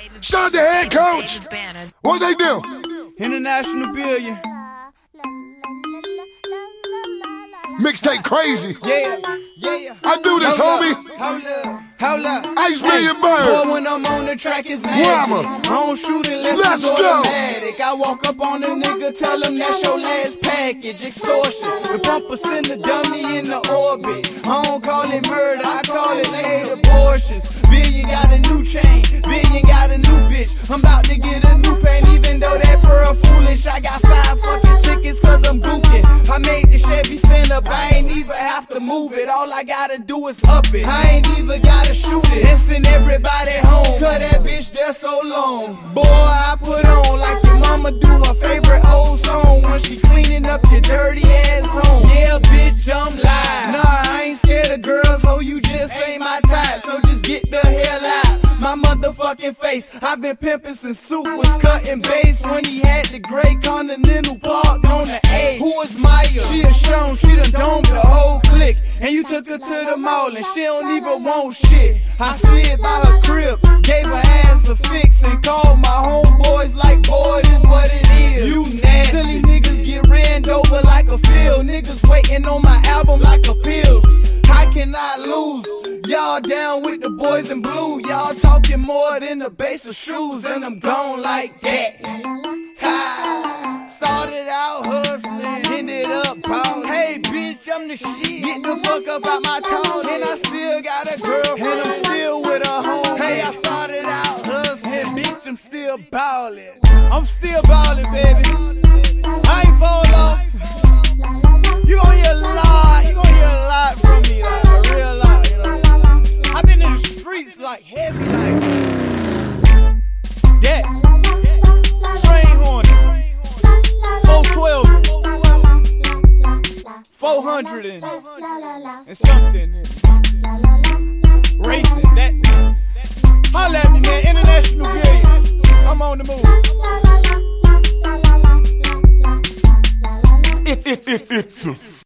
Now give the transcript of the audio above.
Shout out the head coach. What they do? International billion. Mixtape crazy. Yeah. I do this, homie. Hold up. Ice Million Bird. Boy, when I'm on the track, it's magic. Rama. I don't shoot unless Let's it's go. automatic. I walk up on a nigga, tell him that's your last package. Extortion. The bumper send the dummy in the orbit. I don't call it murder, I call it late abortions. Billion got a new chain, Billion got a new bitch. I'm about to get a new pain, even though that pearl foolish. I got 5 fucking tickets cause I'm gooking. I made the Chevy stand up, I ain't even have to move it. All I gotta do is up it. I ain't even gotta shoot it and send everybody home, cause that bitch there so long. Boy, I put on like your mama do her favorite old song when she cleaning up your dirty ass home. Yeah, bitch, I'm live. Nah, I ain't scared of girls, so you just ain't my type. So just get the hell out my motherfucking face. I've been pimping since Soup was cutting bass, when he had the gray Continental parked on the A. Who is Maya? She a shown, she done domed the whole clique. And you took her to the mall and she don't even want shit. I slid by her crib, gave her ass a fix, and called my homeboys like, boy, this what it is. You nasty. Silly niggas get ran over like a field. Niggas waiting on my album like a pill. How can I lose? Y'all down with the boys in blue. Y'all talking more than the base of shoes, and I'm gone like that. Ha! Started out hustling, ended up ballin'. Hey bitch, I'm the shit. Get the fuck up out my tone. And I still got a girlfriend, I'm still with a home. Hey, I started out hustling, bitch, I'm still ballin'. I'm still ballin', baby. I ain't fall off. You gon' hear a lot, from me, like a real lot, you know. I've been in the streets like heavy, like that. Train horn, 412, 400 and something. Racing, that. Holla at me, man. International billion. I'm on the move. It's